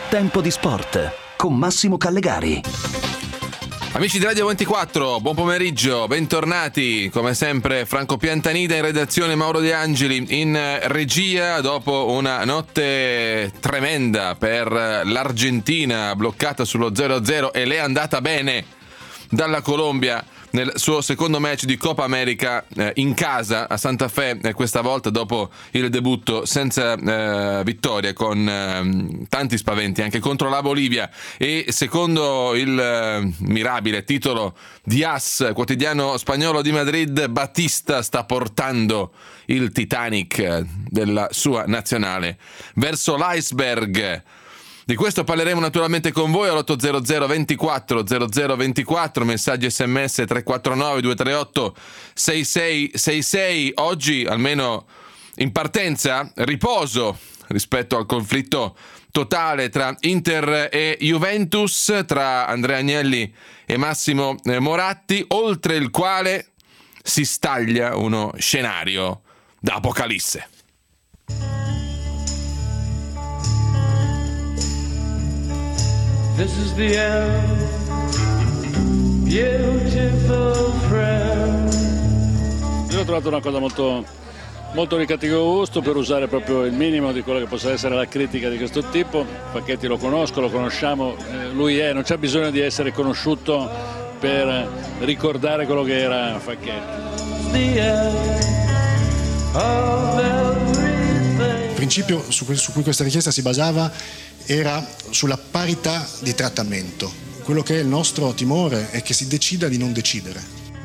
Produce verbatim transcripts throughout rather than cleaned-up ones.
Tempo di sport con Massimo Callegari. Amici di Radio ventiquattro, buon pomeriggio, bentornati. Come sempre Franco Piantanida in redazione, Mauro De Angeli in regia. Dopo una notte tremenda per l'Argentina, bloccata sullo zero a zero, e le è andata bene dalla Colombia nel suo secondo match di Copa America eh, in casa a Santa Fe, eh, questa volta dopo il debutto senza eh, vittoria, con eh, tanti spaventi anche contro la Bolivia. E secondo il eh, mirabile titolo di AS, quotidiano spagnolo di Madrid, Batista sta portando il Titanic della sua nazionale verso l'iceberg. Di questo parleremo naturalmente con voi all'otto zero zero ventiquattro zero zero ventiquattro, messaggi sms tre quattro nove due tre otto sei sei sei sei. Oggi, almeno in partenza, riposo rispetto al conflitto totale tra Inter e Juventus, tra Andrea Agnelli e Massimo Moratti, oltre il quale si staglia uno scenario da apocalisse. This is the end, beautiful friend. Io ho trovato una cosa molto, molto di cattivo gusto, per usare proprio il minimo di quello che possa essere la critica di questo tipo. Facchetti lo conosco, lo conosciamo, eh, lui è, non c'è bisogno di essere conosciuto per ricordare quello che era Facchetti. Il principio su cui, su cui questa richiesta si basava era sulla parità di trattamento. Quello che è il nostro timore è che si decida di non decidere.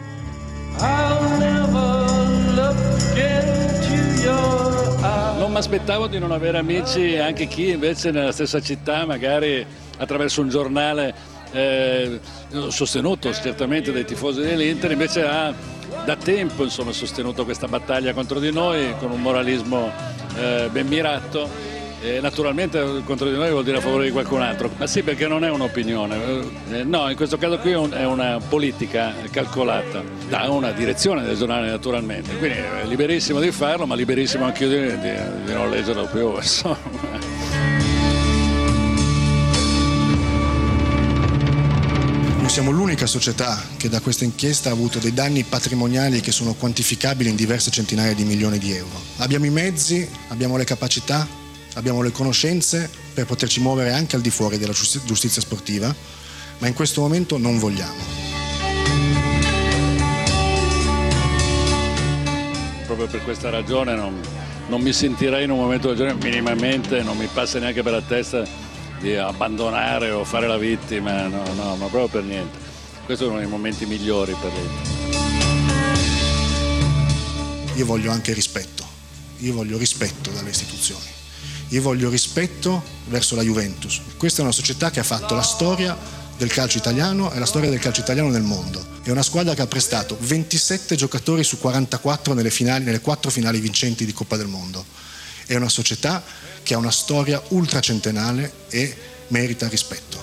Non mi aspettavo di non avere amici, anche chi invece nella stessa città, magari attraverso un giornale eh, sostenuto certamente dai tifosi dell'Inter, invece ha da tempo insomma, sostenuto questa battaglia contro di noi con un moralismo eh, ben mirato. E naturalmente contro di noi vuol dire a favore di qualcun altro, ma sì, perché non è un'opinione, eh, no, in questo caso qui è una politica calcolata da una direzione del giornale naturalmente, quindi è liberissimo di farlo, ma liberissimo anche io di, di, di non leggerlo più, insomma. Noi siamo l'unica società che da questa inchiesta ha avuto dei danni patrimoniali che sono quantificabili in diverse centinaia di milioni di euro. Abbiamo i mezzi, abbiamo le capacità, abbiamo le conoscenze per poterci muovere anche al di fuori della giustizia sportiva, ma in questo momento non vogliamo. Proprio per questa ragione non, non mi sentirei in un momento del genere minimamente, non mi passa neanche per la testa di abbandonare o fare la vittima, no, no, ma proprio per niente. Questi sono i momenti migliori per lei. Io voglio anche rispetto, io voglio rispetto dalle istituzioni. Io voglio rispetto verso la Juventus. Questa è una società che ha fatto la storia del calcio italiano e la storia del calcio italiano nel mondo. È una squadra che ha prestato ventisette giocatori su quarantaquattro nelle finali, nelle quattro finali vincenti di Coppa del Mondo. È una società che ha una storia ultracentennale e merita rispetto.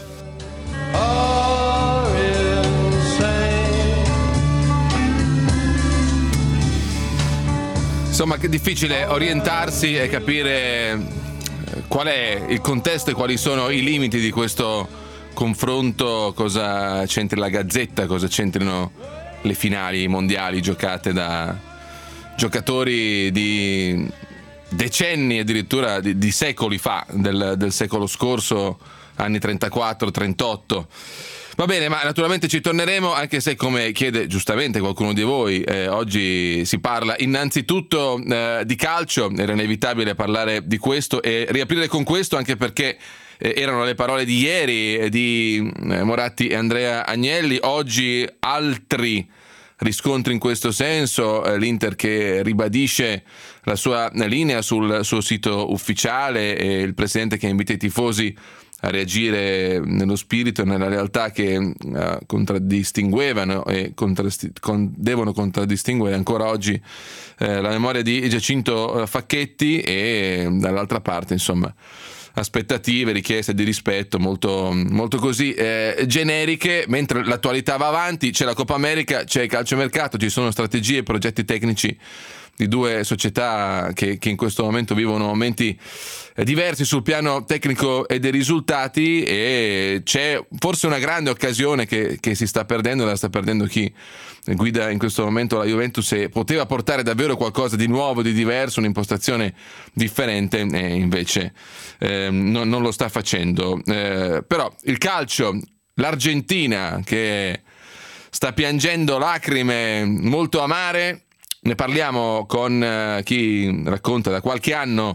Insomma, che difficile orientarsi e capire qual è il contesto e quali sono i limiti di questo confronto, cosa c'entri la Gazzetta, cosa c'entrino le finali mondiali giocate da giocatori di decenni, addirittura di, di secoli fa, del, del secolo scorso, anni trentaquattro trentotto. Va bene, ma naturalmente ci torneremo, anche se, come chiede giustamente qualcuno di voi, eh, oggi si parla innanzitutto eh, di calcio. Era inevitabile parlare di questo e riaprire con questo, anche perché eh, erano le parole di ieri di eh, Moratti e Andrea Agnelli. Oggi altri riscontri in questo senso, eh, l'Inter che ribadisce la sua linea sul suo sito ufficiale e il presidente che invita i tifosi a reagire nello spirito e nella realtà che uh, contraddistinguevano e contrasti- con- devono contraddistinguere ancora oggi eh, la memoria di Giacinto Facchetti, e dall'altra parte insomma aspettative, richieste di rispetto molto, molto così eh, generiche, mentre l'attualità va avanti. C'è la Coppa America, c'è il calciomercato, ci sono strategie e progetti tecnici di due società che, che in questo momento vivono momenti diversi sul piano tecnico e dei risultati, e c'è forse una grande occasione che, che si sta perdendo, la sta perdendo chi guida in questo momento la Juventus, e poteva portare davvero qualcosa di nuovo, di diverso, un'impostazione differente, e invece eh, non, non lo sta facendo. Eh, però il calcio, l'Argentina che sta piangendo lacrime molto amare, ne parliamo con eh, chi racconta da qualche anno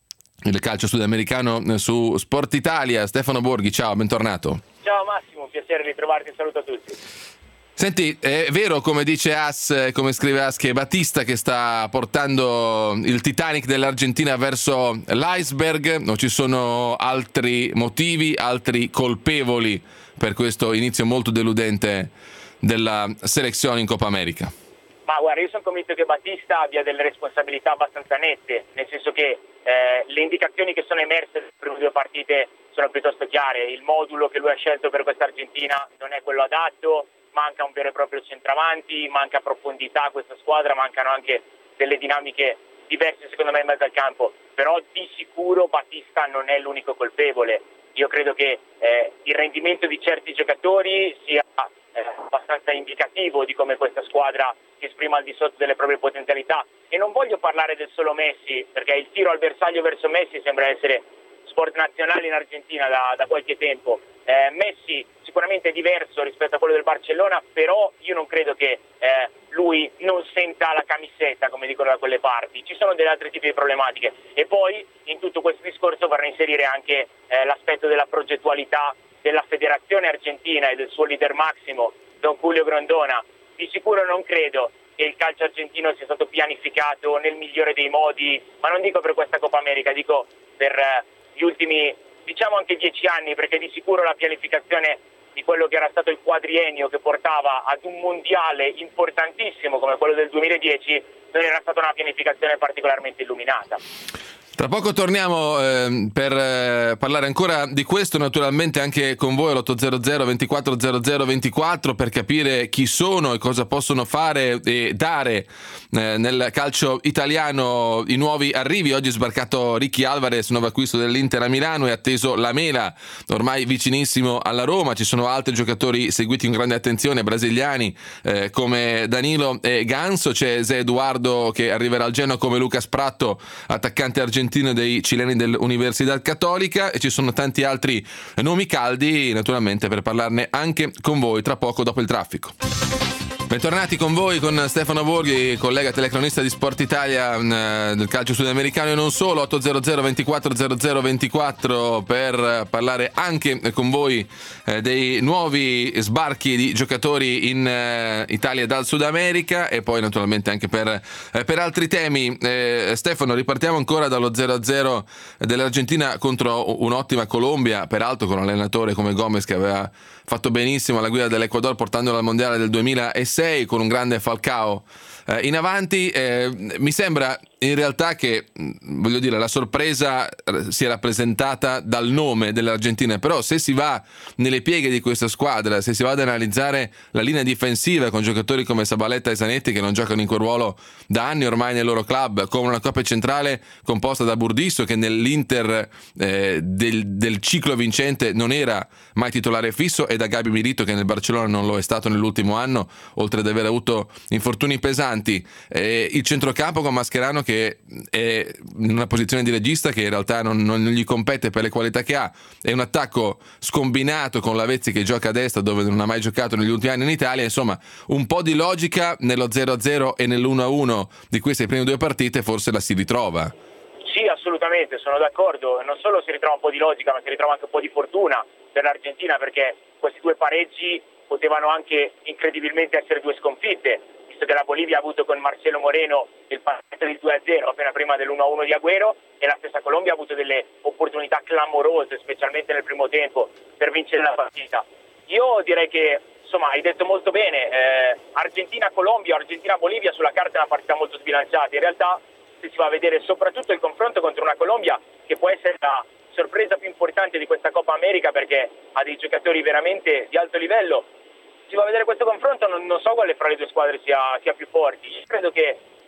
il calcio sudamericano su Sport Italia, Stefano Borghi. Ciao, bentornato. Ciao Massimo, piacere di trovarti, saluto a tutti. Senti, è vero come dice As, come scrive As, che è Batista che sta portando il Titanic dell'Argentina verso l'iceberg, o ci sono altri motivi, altri colpevoli per questo inizio molto deludente della selezione in Coppa America? Ma guarda, io sono convinto che Batista abbia delle responsabilità abbastanza nette, nel senso che eh, le indicazioni che sono emerse nelle prime due partite sono piuttosto chiare. Il modulo che lui ha scelto per questa Argentina non è quello adatto, manca un vero e proprio centravanti, manca profondità a questa squadra, mancano anche delle dinamiche diverse secondo me in mezzo al campo, però di sicuro Batista non è l'unico colpevole. Io credo che eh, il rendimento di certi giocatori sia eh, abbastanza indicativo di come questa squadra si esprima al di sotto delle proprie potenzialità, e non voglio parlare del solo Messi, perché il tiro al bersaglio verso Messi sembra essere sport nazionale in Argentina da, da qualche tempo. Eh, Messi sicuramente è diverso rispetto a quello del Barcellona, però io non credo che eh, lui non senta la camisetta, come dicono da quelle parti. Ci sono delle altre tipi di problematiche, e poi in tutto questo discorso vorrei inserire anche eh, l'aspetto della progettualità della federazione argentina e del suo leader massimo, Don Julio Grondona. Di sicuro non credo che il calcio argentino sia stato pianificato nel migliore dei modi, ma non dico per questa Coppa America, dico per eh, gli ultimi, diciamo anche dieci anni, perché di sicuro la pianificazione di quello che era stato il quadriennio che portava ad un mondiale importantissimo come quello del duemiladieci non era stata una pianificazione particolarmente illuminata. Tra poco torniamo eh, per eh, parlare ancora di questo, naturalmente anche con voi all'otto zero zero ventiquattro zero zero ventiquattro, per capire chi sono e cosa possono fare e dare eh, nel calcio italiano i nuovi arrivi. Oggi è sbarcato Ricky Alvarez, nuovo acquisto dell'Inter a Milano, è atteso Lamela, ormai vicinissimo alla Roma. Ci sono altri giocatori seguiti con grande attenzione, brasiliani eh, come Danilo e Ganso. C'è Zé Eduardo che arriverà al Genoa, come Lucas Pratto, attaccante argentino dei cileni dell'Università Cattolica, e ci sono tanti altri nomi caldi, naturalmente, per parlarne anche con voi tra poco dopo il traffico. Bentornati con voi, con Stefano Borghi, collega telecronista di Sport Italia eh, del calcio sudamericano e non solo. Otto zero zero ventiquattro zero zero ventiquattro per parlare anche con voi eh, dei nuovi sbarchi di giocatori in eh, Italia dal Sud America, e poi naturalmente anche per, eh, per altri temi. eh, Stefano, ripartiamo ancora dallo zero a zero dell'Argentina contro un'ottima Colombia, peraltro con un allenatore come Gomez che aveva fatto benissimo alla guida dell'Ecuador portandolo al mondiale del duemilasei, con un grande Falcao eh, in avanti. Eh, mi sembra in realtà che, voglio dire, la sorpresa sia rappresentata dal nome dell'Argentina, però se si va nelle pieghe di questa squadra, se si va ad analizzare la linea difensiva con giocatori come Sabaletta e Zanetti che non giocano in quel ruolo da anni ormai nel loro club, con una coppia centrale composta da Burdisso che nell'Inter eh, del, del ciclo vincente non era mai titolare fisso, e da Gabi Milito che nel Barcellona non lo è stato nell'ultimo anno, oltre ad aver avuto infortuni pesanti. Eh, il centrocampo con Mascherano che è in una posizione di regista che in realtà non, non gli compete per le qualità che ha, è un attacco scombinato con Lavezzi che gioca a destra dove non ha mai giocato negli ultimi anni in Italia. Insomma, un po' di logica nello zero a zero e nell'uno a uno di queste prime due partite forse la si ritrova. Sì, assolutamente, sono d'accordo. Non solo si ritrova un po' di logica, ma si ritrova anche un po' di fortuna per l'Argentina, perché questi due pareggi potevano anche incredibilmente essere due sconfitte, visto che la Bolivia ha avuto con Marcelo Moreno il pareggio del due a zero appena prima dell'uno a uno di Agüero, e la stessa Colombia ha avuto delle opportunità clamorose, specialmente nel primo tempo, per vincere la partita. Io direi che, insomma, hai detto molto bene, eh, Argentina-Colombia o Argentina-Bolivia sulla carta è una partita molto sbilanciata. In realtà, se si va a vedere soprattutto il confronto contro una Colombia che può essere la sorpresa più importante di questa Coppa America, perché ha dei giocatori veramente di alto livello, si va a vedere questo confronto, non, non so quale fra le due squadre sia, sia più forti. Io credo che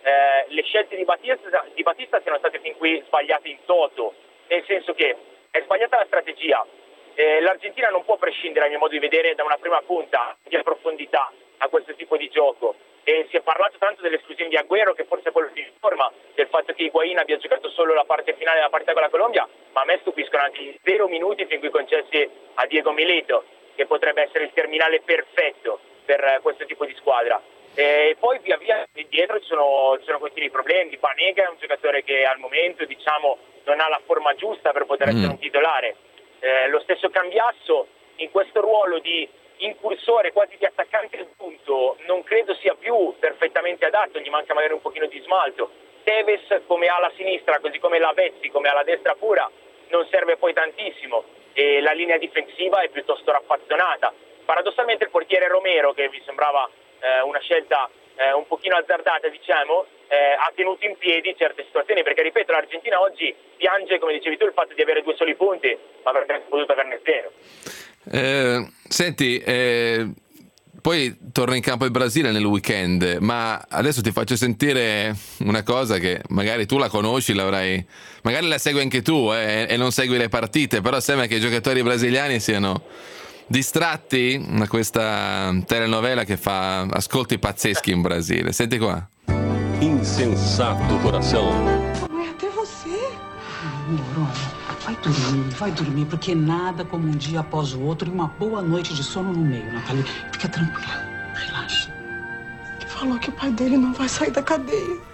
eh, le scelte di Battista, di Battista siano state fin qui sbagliate in toto, nel senso che è sbagliata la strategia. Eh, L'Argentina non può prescindere, a mio modo di vedere, da una prima punta di profondità a questo tipo di gioco. E si è parlato tanto dell'esclusione di Agüero, che forse è quello di forma, del fatto che Higuaín abbia giocato solo la parte finale della partita con la Colombia, ma a me stupiscono anche i zero minuti fin qui concessi a Diego Milito, che potrebbe essere il terminale perfetto per questo tipo di squadra. E poi via via dietro ci sono, ci sono continui problemi. Banega è un giocatore che al momento, diciamo, non ha la forma giusta per poter essere un titolare. Eh, lo stesso Cambiasso in questo ruolo di incursore, quasi di attaccante al punto, non credo sia più perfettamente adatto, gli manca magari un pochino di smalto. Tevez come ala sinistra, così come Lavezzi come ala destra pura, non serve poi tantissimo, e la linea difensiva è piuttosto raffazzonata. Paradossalmente il portiere Romero, che mi sembrava eh, una scelta eh, un pochino azzardata, diciamo, eh, ha tenuto in piedi certe situazioni, perché ripeto, l'Argentina oggi piange, come dicevi tu, il fatto di avere due soli punti, ma avrebbe potuto averne zero. Eh, senti, eh, poi torna in campo il Brasile nel weekend, ma adesso ti faccio sentire una cosa che magari tu la conosci, l'avrai, magari la segui anche tu eh, e non segui le partite, però sembra che i giocatori brasiliani siano distratti da questa telenovela che fa ascolti pazzeschi in Brasile. Senti qua. Insensato coração. Mãe, até você. Amor, olha. Vai dormir, vai dormir, porque nada como um dia após o outro e uma boa noite de sono no meio, Nathalie. Fica tranquila, relaxa. Ele falou que o pai dele não vai sair da cadeia.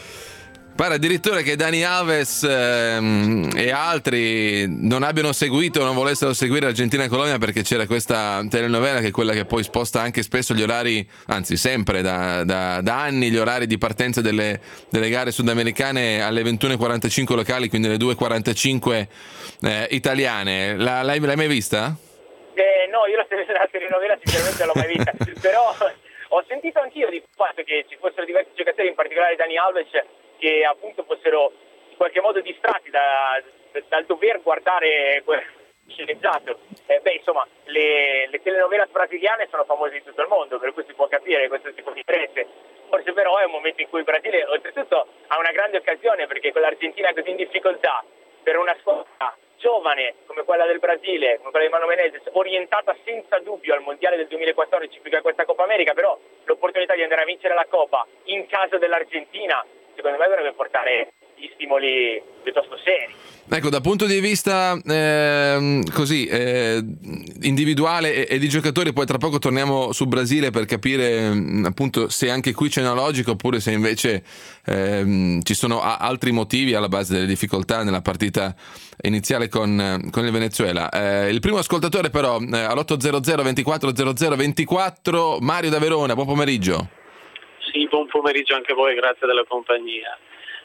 Pare addirittura che Dani Alves ehm, e altri non abbiano seguito o non volessero seguire Argentina e Colombia perché c'era questa telenovela che è quella che poi sposta anche spesso gli orari, anzi sempre da, da, da anni, gli orari di partenza delle, delle gare sudamericane alle ventuno e quarantacinque locali, quindi alle due e quarantacinque eh, italiane. La, l'hai, l'hai mai vista? Eh, no, io la, la telenovela sinceramente non l'ho mai vista, però ho sentito anch'io di fatto che ci fossero diversi giocatori, in particolare Dani Alves, che appunto fossero in qualche modo distratti da, dal dover guardare quel sceneggiato. Eh, beh, insomma, le, le telenovelas brasiliane sono famose in tutto il mondo, per cui si può capire questo tipo di interesse. Forse però è un momento in cui il Brasile, oltretutto, ha una grande occasione, perché con l'Argentina così in difficoltà, per una squadra giovane come quella del Brasile, come quella di Mano Menezes, orientata senza dubbio al Mondiale del duemilaquattordici più che a questa Coppa America, però l'opportunità di andare a vincere la Coppa in casa dell'Argentina, secondo me dovrebbe portare gli stimoli piuttosto seri. Ecco, dal punto di vista eh, così eh, individuale e, e di giocatori, poi tra poco torniamo su Brasile per capire appunto se anche qui c'è una logica oppure se invece eh, ci sono a- altri motivi alla base delle difficoltà nella partita iniziale con, con il Venezuela. Eh, il primo ascoltatore però eh, all'otto hundred ventiquattro zero zero ventiquattro, Mario da Verona, buon pomeriggio. Sì, buon pomeriggio anche a voi, grazie della compagnia.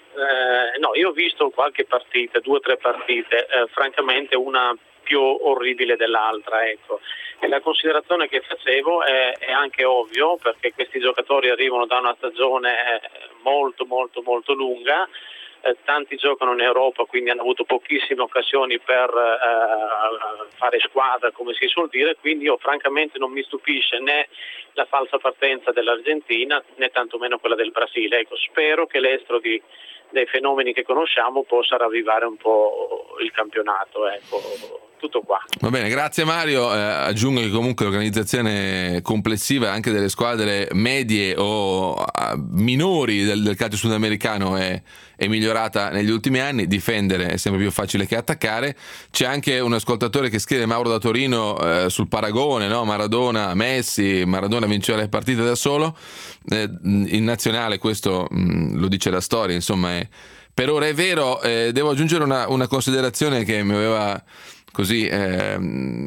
Eh, no, io ho visto qualche partita, due o tre partite, eh, francamente una più orribile dell'altra, ecco. E la considerazione che facevo è, è anche ovvio, perché questi giocatori arrivano da una stagione molto molto molto lunga, eh, tanti giocano in Europa, quindi hanno avuto pochissime occasioni per eh, fare squadra, come si suol dire, quindi io francamente non mi stupisce né la falsa partenza dell'Argentina né tantomeno quella del Brasile. Ecco, spero che l'estro di dei fenomeni che conosciamo possa ravvivare un po' il campionato, ecco, tutto qua. Va bene, grazie Mario. Eh, aggiungo che comunque l'organizzazione complessiva anche delle squadre medie o uh, minori del, del calcio sudamericano è, è migliorata negli ultimi anni. Difendere è sempre più facile che attaccare. C'è anche un ascoltatore che scrive, Mauro da Torino, eh, sul paragone, no? Maradona, Messi, Maradona vinceva le partite da solo. Eh, in nazionale questo mh, lo dice la storia, insomma è, per ora è vero. Eh, devo aggiungere una, una considerazione che mi aveva così eh,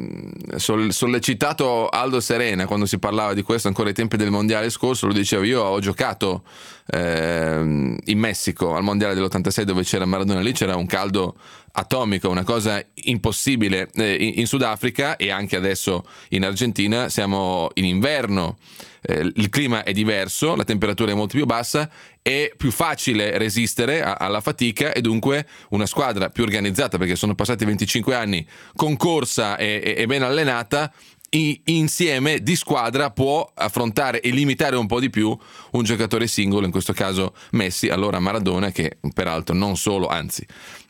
sollecitato Aldo Serena quando si parlava di questo ancora ai tempi del mondiale scorso. Lo dicevo, io ho giocato eh, in Messico al mondiale dell'ottantasei dove c'era Maradona, lì c'era un caldo atomico, una cosa impossibile. eh, in, in Sudafrica e anche adesso in Argentina siamo in inverno, eh, il clima è diverso, la temperatura è molto più bassa, è più facile resistere a, alla fatica e dunque una squadra più organizzata, perché sono passati venticinque anni, concorsa e, e, e ben allenata, insieme di squadra può affrontare e limitare un po' di più un giocatore singolo, in questo caso Messi, allora Maradona, che peraltro non solo, anzi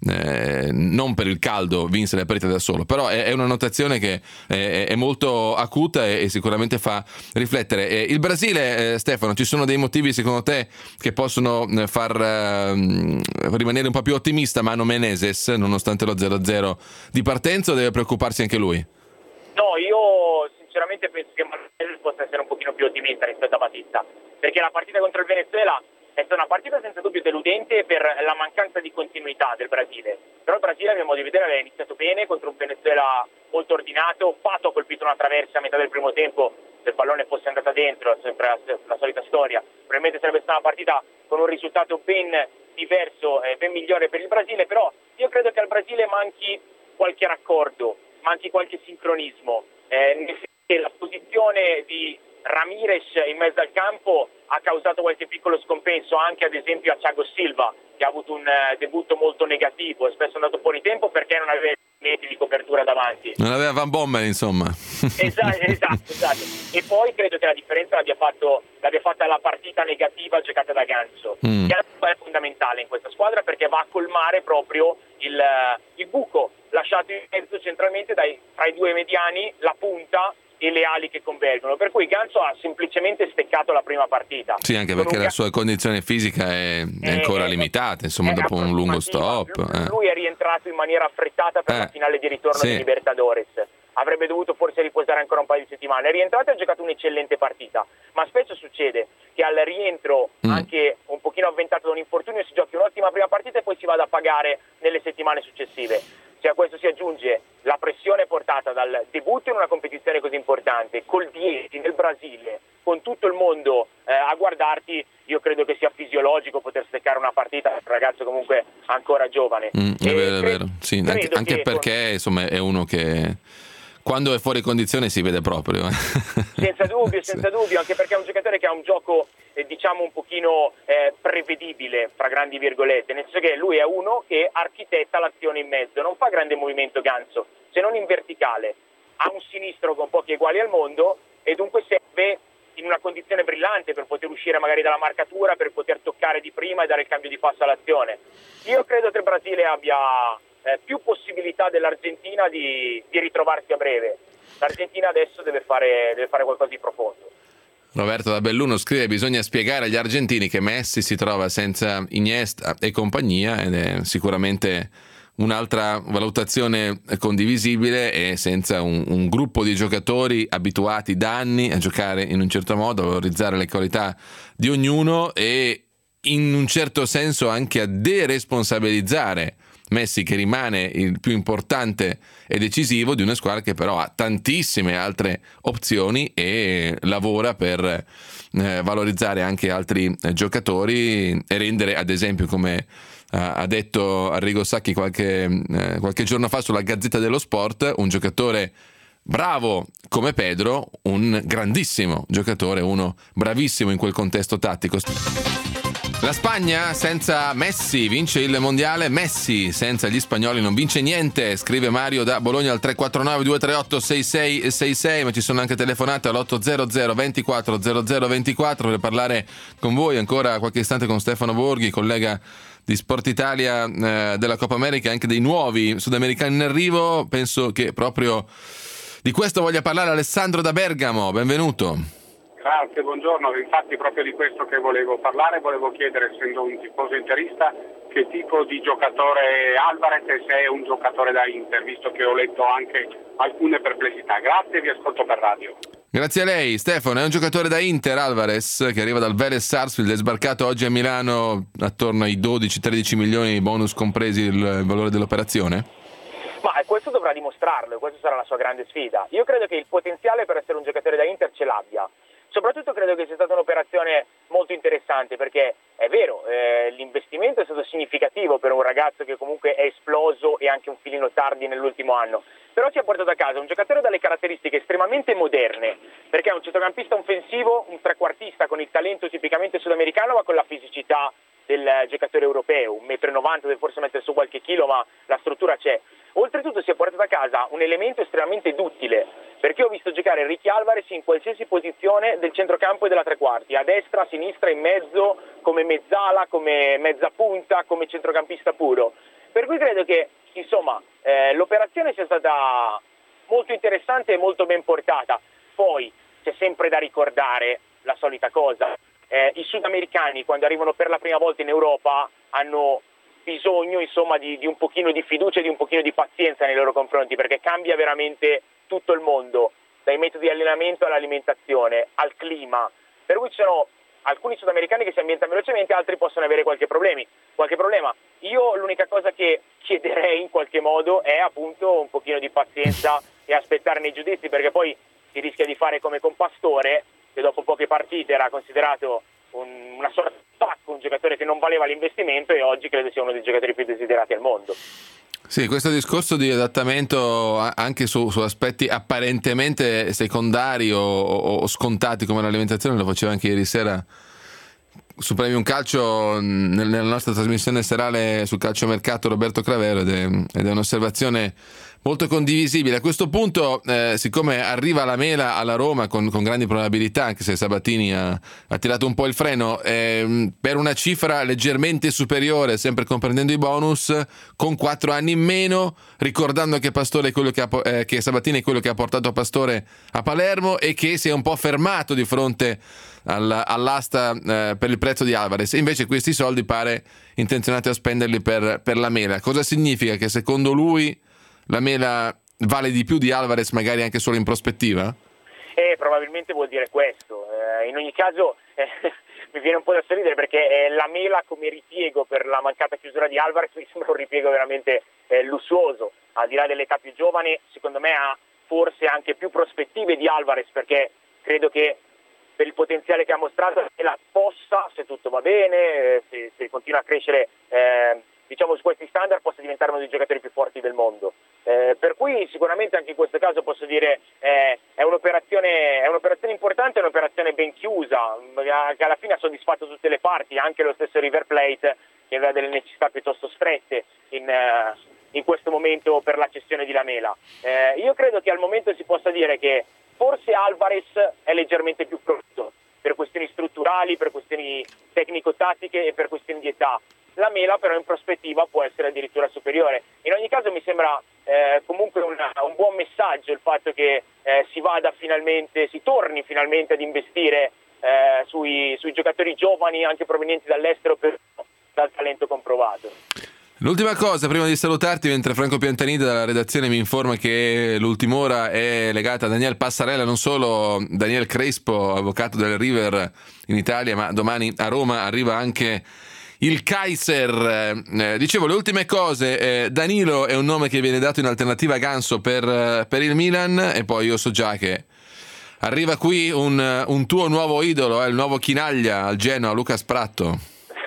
eh, non per il caldo vinse le partite da solo, però è, è una notazione che è, è molto acuta e, e sicuramente fa riflettere. E il Brasile, eh, Stefano, ci sono dei motivi secondo te che possono far eh, rimanere un po' più ottimista Mano Menezes nonostante lo zero a zero di partenza, o deve preoccuparsi anche lui? No, io sinceramente penso che Martinez possa essere un pochino più ottimista rispetto a Batista, perché la partita contro il Venezuela è stata una partita senza dubbio deludente per la mancanza di continuità del Brasile, però il Brasile a mio modo di vedere aveva iniziato bene contro un Venezuela molto ordinato. Pato ha colpito una traversa a metà del primo tempo, se il pallone fosse andata dentro, sempre la, la solita storia, probabilmente sarebbe stata una partita con un risultato ben diverso e ben migliore per il Brasile, però io credo che al Brasile manchi qualche raccordo, manchi qualche sincronismo, eh, nel senso che la posizione di Ramirez in mezzo al campo ha causato qualche piccolo scompenso anche ad esempio a Thiago Silva, che ha avuto un uh, debutto molto negativo, è spesso andato fuori tempo perché non aveva metri di copertura davanti. Non aveva Van Bommel, insomma. Esatto, esatto, esatto. E poi credo che la differenza l'abbia, fatto, l'abbia fatta la partita negativa giocata da Ganso. Mm. Ganso è fondamentale in questa squadra perché va a colmare proprio il, il buco lasciato in mezzo centralmente dai, tra i due mediani, la punta e le ali che convergono, per cui Ganso ha semplicemente steccato la prima partita. Sì, anche perché la sua condizione fisica è, è ancora eh, limitata, insomma, è dopo un lungo stop. Lui, lui è rientrato in maniera affrettata per eh, la finale di ritorno sì. di Libertadores. Avrebbe dovuto forse riposare ancora un paio di settimane. È rientrato e ha giocato un'eccellente partita, ma spesso succede che al rientro, mm. anche un pochino avventato da un infortunio, si giochi un'ottima prima partita e poi si vada a pagare nelle settimane successive. Se a questo si aggiunge la pressione portata dal debutto in una competizione così importante, col dieci nel Brasile, con tutto il mondo eh, a guardarti, io credo che sia fisiologico poter steccare una partita per un ragazzo comunque ancora giovane. Mm, è vero, è vero. Sì, anche, anche perché con... insomma è uno che quando è fuori condizione si vede proprio. Senza dubbio, senza sì. dubbio, anche perché è un giocatore che ha un gioco eh, diciamo un pochino eh, prevedibile, fra grandi virgolette, nel senso che lui è uno che architetta l'azione in mezzo, non fa grande movimento Ganso, se non in verticale, ha un sinistro con pochi eguali al mondo e dunque serve in una condizione brillante per poter uscire magari dalla marcatura, per poter toccare di prima e dare il cambio di passo all'azione. Io credo che il Brasile abbia eh, più possibilità dell'Argentina di, di ritrovarsi a breve. L'Argentina adesso deve fare, deve fare qualcosa di profondo. Roberto da Belluno scrive: bisogna spiegare agli argentini che Messi si trova senza Iniesta e compagnia, ed è sicuramente un'altra valutazione condivisibile, e senza un, un gruppo di giocatori abituati da anni a giocare in un certo modo, a valorizzare le qualità di ognuno e in un certo senso anche a deresponsabilizzare Messi, che rimane il più importante e decisivo di una squadra che però ha tantissime altre opzioni e lavora per eh, valorizzare anche altri eh, giocatori e rendere, ad esempio, come eh, ha detto Arrigo Sacchi qualche, eh, qualche giorno fa sulla Gazzetta dello Sport, un giocatore bravo come Pedro, un grandissimo giocatore, uno bravissimo in quel contesto tattico. La Spagna senza Messi vince il mondiale, Messi senza gli spagnoli non vince niente, scrive Mario da Bologna al tre quattro nove due tre otto sei sei sei sei, ma ci sono anche telefonate all'otto zero zero ventiquattro zero zero ventiquattro per parlare con voi ancora qualche istante con Stefano Borghi, collega di Sport Italia, eh, della Coppa America, anche dei nuovi sudamericani in arrivo. Penso che proprio di questo voglia parlare Alessandro da Bergamo, benvenuto. Grazie, buongiorno. Infatti proprio di questo che volevo parlare, volevo chiedere, essendo un tifoso interista, che tipo di giocatore Alvarez e se è un giocatore da Inter, visto che ho letto anche alcune perplessità. Grazie, vi ascolto per radio. Grazie a lei. Stefano, è un giocatore da Inter Alvarez, che arriva dal Vélez Sarsfield, è sbarcato oggi a Milano attorno ai dodici tredici milioni, bonus compresi il valore dell'operazione? Ma questo dovrà dimostrarlo, e questa sarà la sua grande sfida. Io credo che il potenziale per essere un giocatore da Inter ce l'abbia. Soprattutto credo che sia stata un'operazione molto interessante, perché è vero, eh, l'investimento è stato significativo per un ragazzo che comunque è esploso e anche un filino tardi nell'ultimo anno, però ci ha portato a casa un giocatore dalle caratteristiche estremamente moderne, perché è un centrocampista offensivo, un trequartista con il talento tipicamente sudamericano ma con la fisicità del giocatore europeo, un metro e novanta, deve forse mettere su qualche chilo, ma la struttura c'è. Oltretutto si è portato a casa un elemento estremamente duttile, perché ho visto giocare giocare Ricky Alvarez in qualsiasi posizione del centrocampo e della tre quarti, a destra, a sinistra, in mezzo, come mezzala, come mezza punta, come centrocampista puro. Per cui credo che insomma eh, l'operazione sia stata molto interessante e molto ben portata. Poi c'è sempre da ricordare la solita cosa, eh, i sudamericani quando arrivano per la prima volta in Europa hanno bisogno insomma di, di un pochino di fiducia e di un pochino di pazienza nei loro confronti, perché cambia veramente tutto il mondo, dai metodi di allenamento all'alimentazione, al clima, per cui ci sono alcuni sudamericani che si ambientano velocemente, altri possono avere qualche problemi, qualche problema. Io l'unica cosa che chiederei in qualche modo è appunto un pochino di pazienza e aspettare nei giudizi, perché poi si rischia di fare come con Pastore, che dopo poche partite era considerato un, una sorta di pacco, un giocatore che non valeva l'investimento, e oggi credo sia uno dei giocatori più desiderati al mondo. Sì, questo discorso di adattamento anche su, su aspetti apparentemente secondari o, o, o scontati come l'alimentazione lo faceva anche ieri sera su Premium Calcio nella nostra trasmissione serale sul calciomercato Roberto Cravero, ed è, ed è un'osservazione molto condivisibile. A questo punto, eh, siccome arriva la Mela alla Roma con, con grandi probabilità, anche se Sabatini ha, ha tirato un po' il freno, eh, per una cifra leggermente superiore, sempre comprendendo i bonus, con quattro anni in meno, ricordando che Pastore è quello che, ha, eh, che Sabatini è quello che ha portato Pastore a Palermo e che si è un po' fermato di fronte al, all'asta eh, per il prezzo di Alvarez. Invece questi soldi pare intenzionati a spenderli per, per la Mela. Cosa significa? Che secondo lui la Mela vale di più di Alvarez, magari anche solo in prospettiva? Eh, probabilmente vuol dire questo. Eh, in ogni caso eh, mi viene un po' da sorridere, perché eh, la Mela come ripiego per la mancata chiusura di Alvarez mi sembra un ripiego veramente eh, lussuoso. Al di là dell'età più giovane, secondo me ha forse anche più prospettive di Alvarez, perché credo che per il potenziale che ha mostrato la possa, se tutto va bene, eh, se, se continua a crescere eh, diciamo su questi standard, possa diventare uno dei giocatori più forti del mondo. Eh, per cui sicuramente anche in questo caso posso dire eh, è un'operazione è un'operazione importante, è un'operazione ben chiusa, che alla fine ha soddisfatto tutte le parti, anche lo stesso River Plate che aveva delle necessità piuttosto strette in, uh, in questo momento per la cessione di Lamela. Eh, io credo che al momento si possa dire che forse Alvarez è leggermente più pronto per questioni strutturali, per questioni tecnico-tattiche e per questioni di età. La Mela però in prospettiva può essere addirittura superiore. In ogni caso mi sembra eh, comunque una, un buon messaggio il fatto che eh, si vada finalmente, si torni finalmente ad investire eh, sui, sui giocatori giovani anche provenienti dall'estero per, dal talento comprovato. L'ultima cosa, prima di salutarti, mentre Franco Piantanida dalla redazione mi informa che l'ultima ora è legata a Daniel Passarella, non solo Daniel Crespo, avvocato del River in Italia, ma domani a Roma arriva anche il Kaiser. Eh, dicevo le ultime cose, eh, Danilo è un nome che viene dato in alternativa a Ganso per, per il Milan, e poi io so già che arriva qui un, un tuo nuovo idolo, eh, il nuovo Chinaglia al Genoa, Lucas Pratto.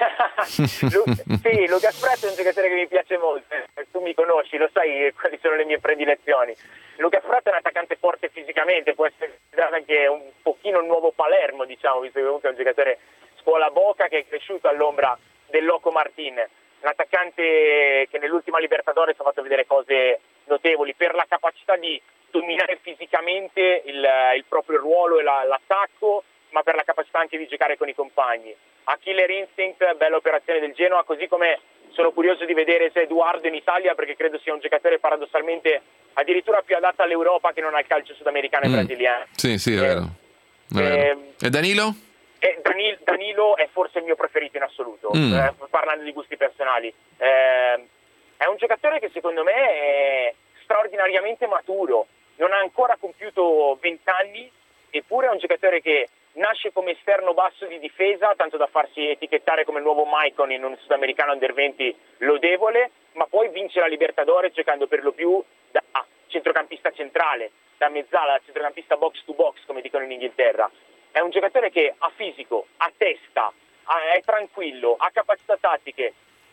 Lu- sì, Lucas Pratto è un giocatore che mi piace molto, tu mi conosci, lo sai quali sono le mie predilezioni. Lucas Pratto è un attaccante forte fisicamente, può essere anche un pochino il nuovo Palermo, diciamo, visto che comunque è un giocatore scuola Boca che è cresciuto all'ombra del Loco Martin, un attaccante che nell'ultima Libertadores ha fatto vedere cose notevoli per la capacità di dominare fisicamente il, il proprio ruolo e la, l'attacco, ma per la capacità anche di giocare con i compagni. A Killer Instinct, bella operazione del Genoa, così come sono curioso di vedere se Eduardo in Italia, perché credo sia un giocatore paradossalmente addirittura più adatto all'Europa che non al calcio sudamericano e mm. brasiliano. Sì, sì, è eh, vero. È vero. Eh, e Danilo? Eh, Danilo? Danilo è forse il mio preferito in assoluto, mm. eh, parlando di gusti personali. Eh, è un giocatore che secondo me è straordinariamente maturo, non ha ancora compiuto vent'anni, eppure è un giocatore che nasce come esterno basso di difesa, tanto da farsi etichettare come il nuovo Maicon in un sudamericano under venti lodevole, ma poi vince la Libertadores giocando per lo più da centrocampista centrale, da mezzala, da centrocampista box to box, come dicono in Inghilterra. È un giocatore che ha fisico, ha testa, è tranquillo, ha capacità tattiche,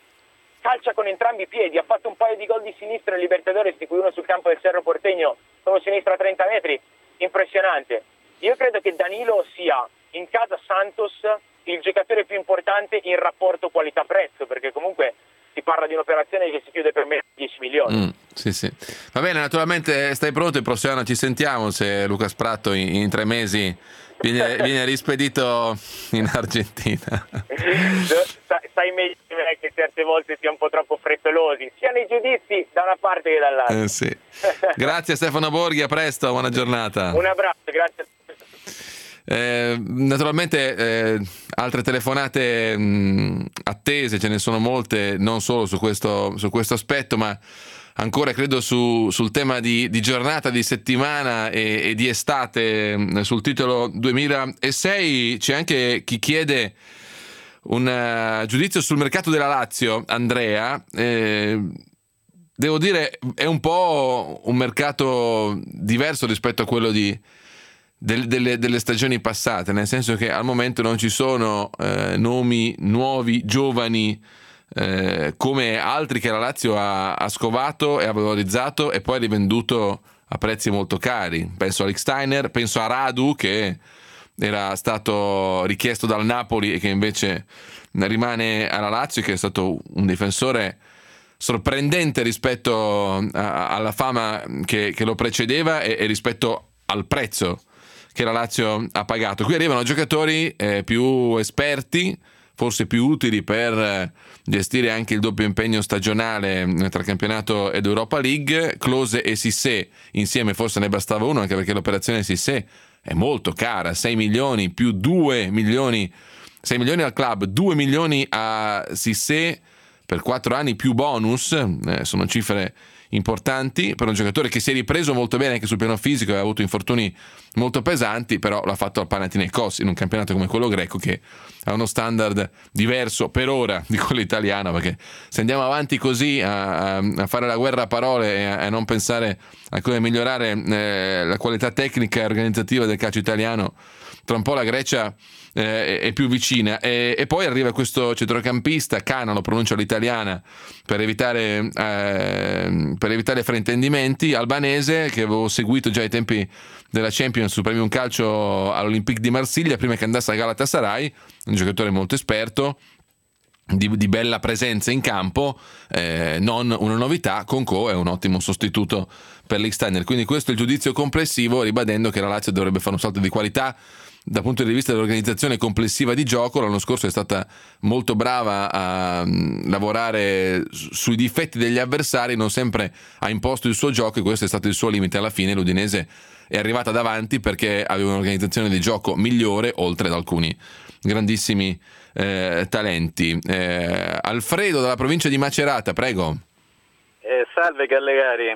calcia con entrambi i piedi, ha fatto un paio di gol di sinistra in Libertadores, di cui uno sul campo del Cerro Porteño, con sinistra a trenta metri, impressionante. Io credo che Danilo sia in casa Santos il giocatore più importante in rapporto qualità-prezzo, perché comunque si parla di un'operazione che si chiude per meno di dieci milioni. Mm. Sì, sì. Va bene, naturalmente stai pronto, il prossimo anno ci sentiamo se Luca Spratto in, in tre mesi viene, viene rispedito in Argentina. Sai meglio di me che certe volte si è un po' troppo frettolosi, sia nei giudizi da una parte che dall'altra. Eh, sì. Grazie Stefano Borghi, a presto, buona giornata. Un abbraccio, grazie. Eh, naturalmente eh, altre telefonate mh, attese, ce ne sono molte, non solo su questo, su questo aspetto, ma ancora credo su, sul tema di, di giornata, di settimana e, e di estate, mh, sul titolo duemilasei. C'è anche chi chiede un uh, giudizio sul mercato della Lazio, Andrea. Eh, devo dire è un po' un mercato diverso rispetto a quello di Del, delle, delle stagioni passate, nel senso che al momento non ci sono eh, nomi nuovi, giovani, eh, come altri che la Lazio ha, ha scovato e ha valorizzato e poi ha rivenduto a prezzi molto cari. Penso a Lichtsteiner, penso a Radu, che era stato richiesto dal Napoli e che invece rimane alla Lazio, che è stato un difensore sorprendente rispetto a, alla fama che, che lo precedeva e, e rispetto al prezzo che la Lazio ha pagato. Qui arrivano giocatori eh, più esperti, forse più utili per eh, gestire anche il doppio impegno stagionale tra campionato ed Europa League. Klose e Cissé insieme forse ne bastava uno, anche perché l'operazione Cissé è molto cara, sei milioni più due milioni, sei milioni al club, due milioni a Cissé per quattro anni più bonus, eh, sono cifre importanti per un giocatore che si è ripreso molto bene anche sul piano fisico, aveva avuto infortuni molto pesanti, però l'ha fatto al Panathinaikos in un campionato come quello greco che ha uno standard diverso per ora di quello italiano, perché se andiamo avanti così a, a fare la guerra a parole e a, a non pensare a come migliorare eh, la qualità tecnica e organizzativa del calcio italiano, tra un po' la Grecia eh, è più vicina. E, e poi arriva questo centrocampista, Cana, lo pronuncio all'italiana per evitare eh, per evitare fraintendimenti, albanese, che avevo seguito già ai tempi della Champions su Premium Calcio all'Olympique di Marsiglia prima che andasse a Galatasaray, un giocatore molto esperto, Di, di bella presenza in campo, eh, non una novità. Conco è un ottimo sostituto per Lichtsteiner, quindi questo è il giudizio complessivo, ribadendo che la Lazio dovrebbe fare un salto di qualità dal punto di vista dell'organizzazione complessiva di gioco. L'anno scorso è stata molto brava a um, lavorare sui difetti degli avversari, non sempre ha imposto il suo gioco e questo è stato il suo limite. Alla fine l'Udinese è arrivata davanti perché aveva un'organizzazione di gioco migliore, oltre ad alcuni grandissimi eh, talenti. eh, Alfredo dalla provincia di Macerata, prego. Eh, salve Gallegari,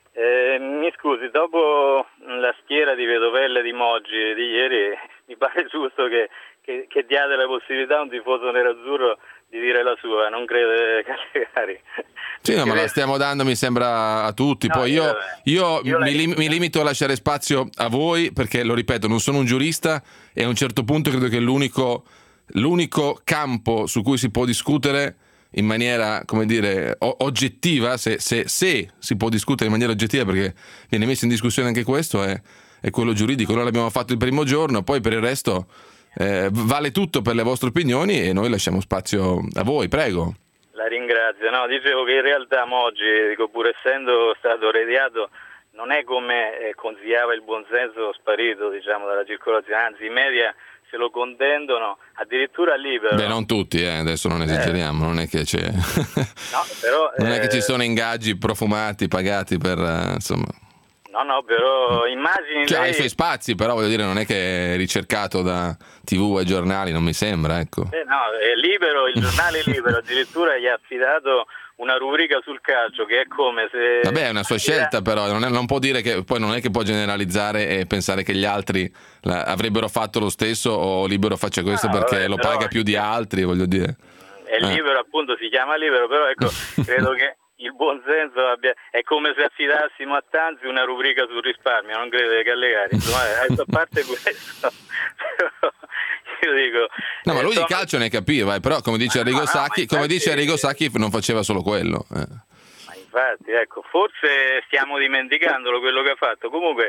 eh, mi scusi, dopo la schiera di Vedovelle di Moggi di ieri mi pare giusto che, che, che diate la possibilità a un tifoso nerazzurro di dire la sua, non crede Gallegari? Sì, no, ma la stiamo dando, mi sembra, a tutti. No, Poi io, io, io mi, lim- mi limito a lasciare spazio a voi perché, lo ripeto, non sono un giurista e a un certo punto credo che l'unico, l'unico campo su cui si può discutere in maniera, come dire, o- oggettiva, se, se, se si può discutere in maniera oggettiva, perché viene messo in discussione anche questo, è, è quello giuridico. Noi l'abbiamo fatto il primo giorno, poi per il resto eh, vale tutto per le vostre opinioni e noi lasciamo spazio a voi, prego. La ringrazio. No, dicevo che in realtà Moggi, dico, pur essendo stato radiato, non è come eh, consigliava il buonsenso sparito, diciamo, dalla circolazione, anzi i media se lo contendono, addirittura libero. Beh, non tutti, eh, adesso non esageriamo, eh. non è che c'è no, però, non è eh... che ci sono ingaggi profumati, pagati per, eh, insomma. No, no, però immagini cioè, lei... ha i suoi spazi, però voglio dire, non è che è ricercato da tivù e giornali, non mi sembra, ecco. Eh, no, è libero, il giornale è libero, addirittura gli ha affidato una rubrica sul calcio che è come se... Vabbè, è una sua scelta, però non, è, non può dire che poi non è che può generalizzare e pensare che gli altri la, avrebbero fatto lo stesso o libero faccia questo ah, perché vabbè, lo paga più di altri, voglio dire. È eh. libero, appunto, si chiama libero, però ecco, credo che il buonsenso abbia, è come se affidassimo a Tanzi una rubrica sul risparmio, non crede Gallegari, insomma, a parte questo, però io dico... No, ma lui eh, di calcio ne capiva, eh, però come dice Arrigo no, Sacchi, no, come dice Arrigo Sacchi non faceva solo quello. Eh. Ma infatti, ecco, forse stiamo dimenticandolo quello che ha fatto. Comunque,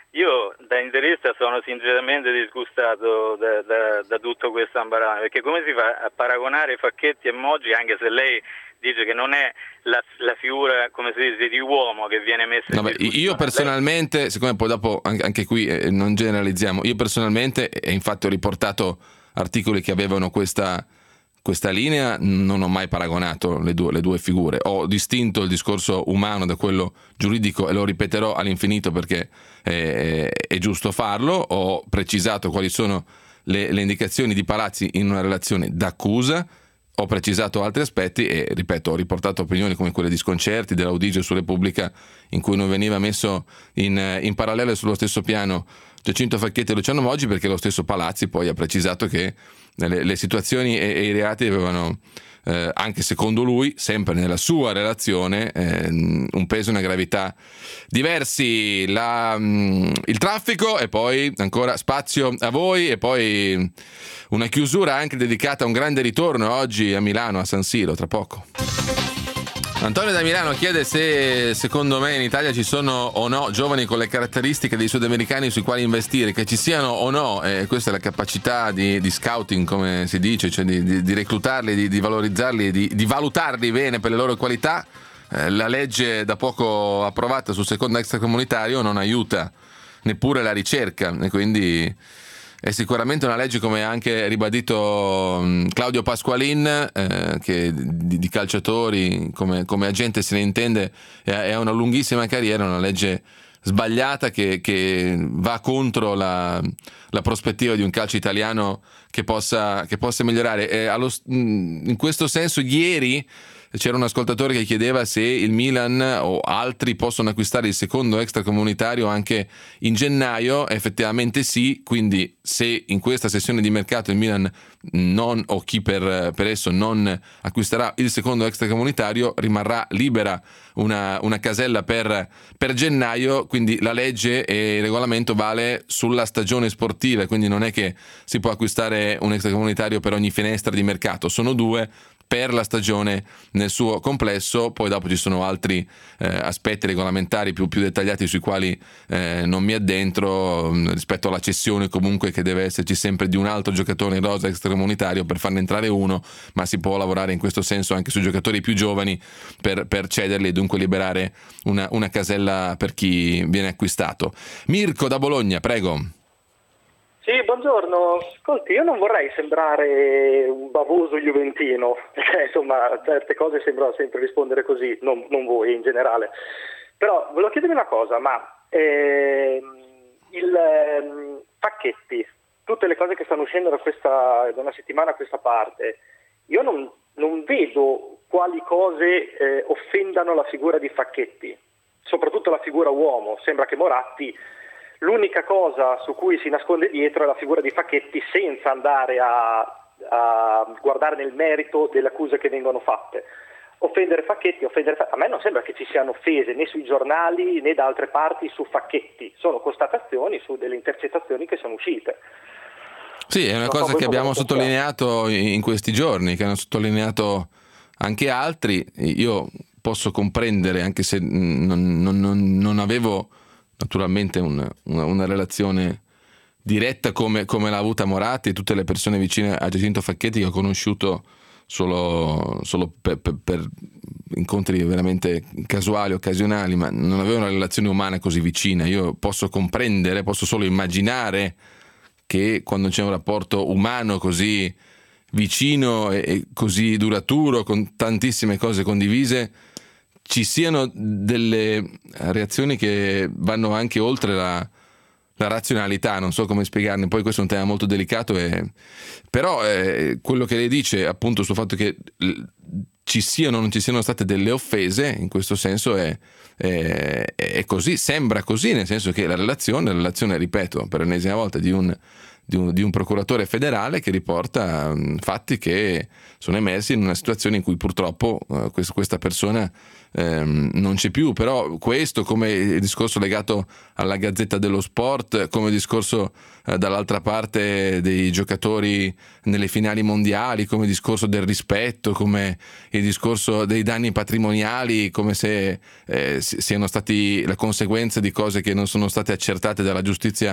io da interista sono sinceramente disgustato da, da, da tutto questo ambarame, perché come si fa a paragonare Facchetti e Moggi, anche se lei dice che non è la, la figura, come si dice, di uomo che viene messa in discussione. Io personalmente, siccome poi dopo anche, anche qui eh, non generalizziamo, io personalmente, e infatti ho riportato articoli che avevano questa questa linea, non ho mai paragonato le due, le due figure, ho distinto il discorso umano da quello giuridico e lo ripeterò all'infinito perché è, è giusto farlo. Ho precisato quali sono le, le indicazioni di Palazzi in una relazione d'accusa, ho precisato altri aspetti e, ripeto, ho riportato opinioni come quelle di Sconcerti, dell'Audigio su Repubblica, in cui non veniva messo in, in parallelo e sullo stesso piano Giacinto Facchetti e Luciano Moggi, perché lo stesso Palazzi poi ha precisato che le, le situazioni e, e i reati avevano, eh, anche secondo lui, sempre nella sua relazione, eh, un peso e una gravità diversi. La, mh, il traffico e poi ancora spazio a voi e poi una chiusura anche dedicata a un grande ritorno oggi a Milano, a San Siro, tra poco. Antonio da Milano chiede se secondo me in Italia ci sono o no giovani con le caratteristiche dei sudamericani sui quali investire, che ci siano o no, e eh, questa è la capacità di, di scouting, come si dice, cioè di, di, di reclutarli, di, di valorizzarli, di, di valutarli bene per le loro qualità. Eh, la legge da poco approvata sul secondo extracomunitario non aiuta neppure la ricerca e quindi è sicuramente una legge, come ha anche ribadito Claudio Pasqualin, eh, che di, di calciatori come, come agente se ne intende e ha una lunghissima carriera, una legge sbagliata che, che va contro la, la prospettiva di un calcio italiano che possa, che possa migliorare. E allo, in questo senso ieri c'era un ascoltatore che chiedeva se il Milan o altri possono acquistare il secondo extracomunitario anche in gennaio. Effettivamente sì, quindi se in questa sessione di mercato il Milan non, o chi per, per esso non acquisterà il secondo extracomunitario, rimarrà libera una, una casella per, per gennaio, quindi la legge e il regolamento vale sulla stagione sportiva, quindi non è che si può acquistare un extracomunitario per ogni finestra di mercato, sono due per la stagione nel suo complesso. Poi dopo ci sono altri eh, aspetti regolamentari più, più dettagliati sui quali eh, non mi addentro, mh, rispetto alla cessione comunque che deve esserci sempre di un altro giocatore in rosa extracomunitario per farne entrare uno, ma si può lavorare in questo senso anche sui giocatori più giovani per, per cederli e dunque liberare una, una casella per chi viene acquistato. Mirko da Bologna, prego. Sì, buongiorno. Ascolti, io non vorrei sembrare un bavoso juventino, perché insomma certe cose sembrano sempre rispondere così, non, non voi in generale. Però volevo chiedervi una cosa, ma eh, il eh, Facchetti, tutte le cose che stanno uscendo da, questa, da una settimana a questa parte, io non, non vedo quali cose eh, offendano la figura di Facchetti, soprattutto la figura uomo. Sembra che Moratti, l'unica cosa su cui si nasconde dietro è la figura di Facchetti, senza andare a, a guardare nel merito delle accuse che vengono fatte. Offendere Facchetti, offendere Facchetti, a me non sembra che ci siano offese né sui giornali né da altre parti su Facchetti, sono constatazioni su delle intercettazioni che sono uscite. Sì, è una non cosa so che abbiamo sottolineato in questi giorni, che hanno sottolineato anche altri. Io posso comprendere, anche se non, non, non, non avevo naturalmente una, una, una relazione diretta come, come l'ha avuta Moratti e tutte le persone vicine a Giacinto Facchetti, che ho conosciuto solo, solo per, per, per incontri veramente casuali, occasionali, ma non avevo una relazione umana così vicina. Io posso comprendere, posso solo immaginare che quando c'è un rapporto umano così vicino e, e così duraturo, con tantissime cose condivise, ci siano delle reazioni che vanno anche oltre la, la razionalità, non so come spiegarne, poi questo è un tema molto delicato, e, però eh, quello che lei dice appunto sul fatto che ci siano o non ci siano state delle offese, in questo senso è, è, è così, sembra così, nel senso che la relazione, la relazione, ripeto per l'ennesima volta, di un di un, di un procuratore federale che riporta um, fatti che sono emersi in una situazione in cui purtroppo uh, quest- questa persona um, non c'è più. Però questo, come il discorso legato alla Gazzetta dello Sport, come il discorso uh, dall'altra parte dei giocatori nelle finali mondiali, come il discorso del rispetto, come il discorso dei danni patrimoniali, come se eh, siano stati la conseguenza di cose che non sono state accertate dalla giustizia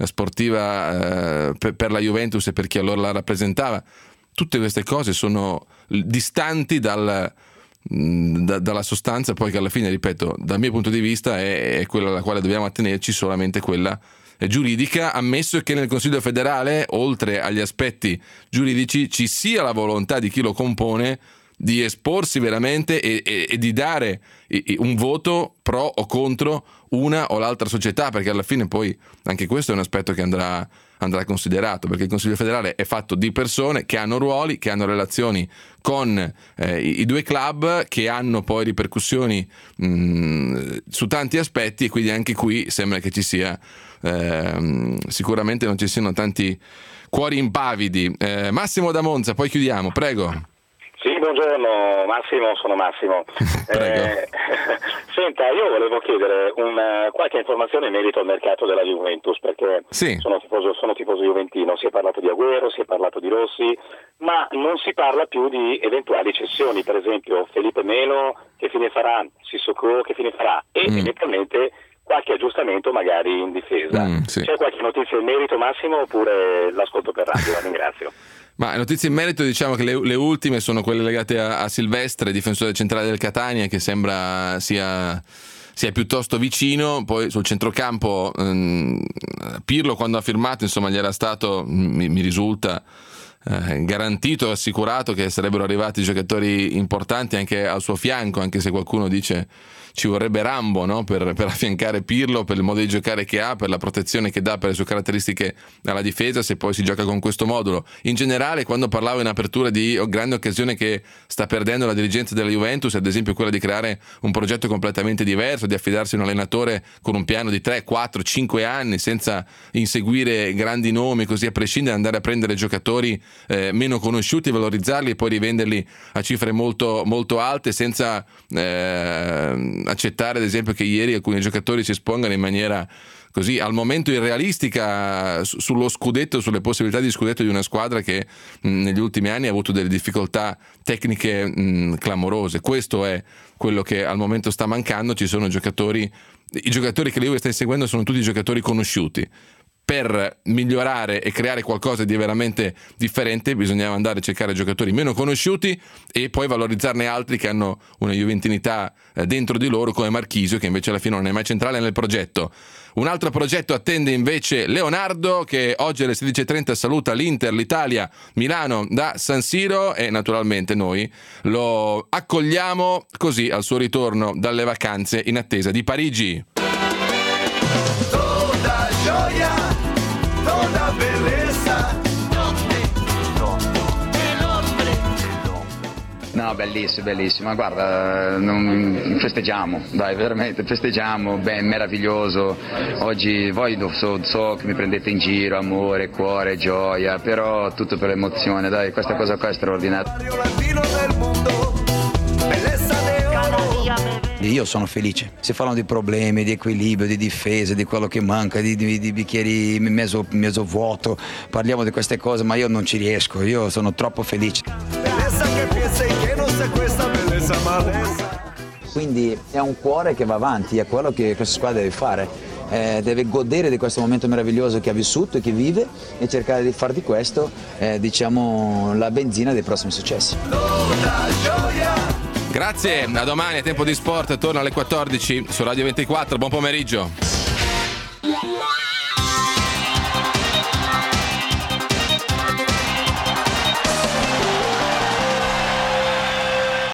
sportiva eh, per, per la Juventus e per chi allora la rappresentava. Tutte queste cose sono distanti dal, da, dalla sostanza, poi che alla fine, ripeto, dal mio punto di vista è, è quella alla quale dobbiamo attenerci, solamente quella giuridica, ammesso che nel Consiglio federale, oltre agli aspetti giuridici, ci sia la volontà di chi lo compone di esporsi veramente e, e, e di dare un voto pro o contro una o l'altra società, perché alla fine poi anche questo è un aspetto che andrà, andrà considerato, perché il Consiglio federale è fatto di persone che hanno ruoli, che hanno relazioni con eh, i, i due club, che hanno poi ripercussioni mh, su tanti aspetti, e quindi anche qui sembra che ci sia eh, sicuramente non ci siano tanti cuori impavidi. eh, Massimo da Monza, poi chiudiamo, prego. Sì, buongiorno Massimo, sono Massimo. eh, senta, io volevo chiedere una, qualche informazione in merito al mercato della Juventus, perché sì. sono, tifoso, sono tifoso juventino, si è parlato di Agüero, si è parlato di Rossi, ma non si parla più di eventuali cessioni, per esempio Felipe Melo che fine farà, Sissoko che fine farà, e mm. eventualmente qualche aggiustamento magari in difesa. Mm, sì. C'è qualche notizia in merito, Massimo, oppure l'ascolto per radio? La ringrazio. Ma notizie in merito, diciamo che le, le ultime sono quelle legate a, a Silvestre, difensore centrale del Catania, che sembra sia, sia piuttosto vicino. Poi sul centrocampo ehm, Pirlo, quando ha firmato, insomma, gli era stato, mi, mi risulta, eh, garantito, assicurato che sarebbero arrivati giocatori importanti anche al suo fianco, anche se qualcuno dice ci vorrebbe Rambo, no? per, per affiancare Pirlo, per il modo di giocare che ha, per la protezione che dà, per le sue caratteristiche alla difesa, se poi si gioca con questo modulo. In generale, quando parlavo in apertura di grande occasione che sta perdendo la dirigenza della Juventus, ad esempio quella di creare un progetto completamente diverso, di affidarsi a un allenatore con un piano di tre, quattro, cinque anni, senza inseguire grandi nomi, così a prescindere, andare a prendere giocatori eh, meno conosciuti, valorizzarli e poi rivenderli a cifre molto, molto alte, senza eh, accettare ad esempio che ieri alcuni giocatori si espongano in maniera così al momento irrealistica sullo scudetto, sulle possibilità di scudetto di una squadra che mh, negli ultimi anni ha avuto delle difficoltà tecniche mh, clamorose. Questo è quello che al momento sta mancando. Ci sono giocatori, i giocatori che la Juve sta inseguendo sono tutti giocatori conosciuti. Per migliorare e creare qualcosa di veramente differente bisognava andare a cercare giocatori meno conosciuti e poi valorizzarne altri che hanno una juventinità dentro di loro, come Marchisio, che invece alla fine non è mai centrale nel progetto. Un altro progetto attende invece Leonardo, che oggi alle sedici e trenta saluta l'Inter, l'Italia, Milano da San Siro, e naturalmente noi lo accogliamo così al suo ritorno dalle vacanze in attesa di Parigi. Toda gioia, toda bellezza. No, bellissimo, bellissimo. Guarda, non, festeggiamo, dai, veramente festeggiamo, ben meraviglioso. Oggi voi so, so che mi prendete in giro, amore, cuore, gioia, però tutto per l'emozione, dai, questa cosa qua è straordinaria. Io sono felice. Si parlano di problemi, di equilibrio, di difesa, di quello che manca, di, di, di bicchieri mezzo, mezzo vuoto. Parliamo di queste cose, ma io non ci riesco. Io sono troppo felice. Quindi è un cuore che va avanti, è quello che questa squadra deve fare. Eh, deve godere di questo momento meraviglioso che ha vissuto e che vive e cercare di far di questo, eh, diciamo, la benzina dei prossimi successi. Grazie, a domani a Tempo di Sport, torna alle quattordici su Radio ventiquattro, buon pomeriggio.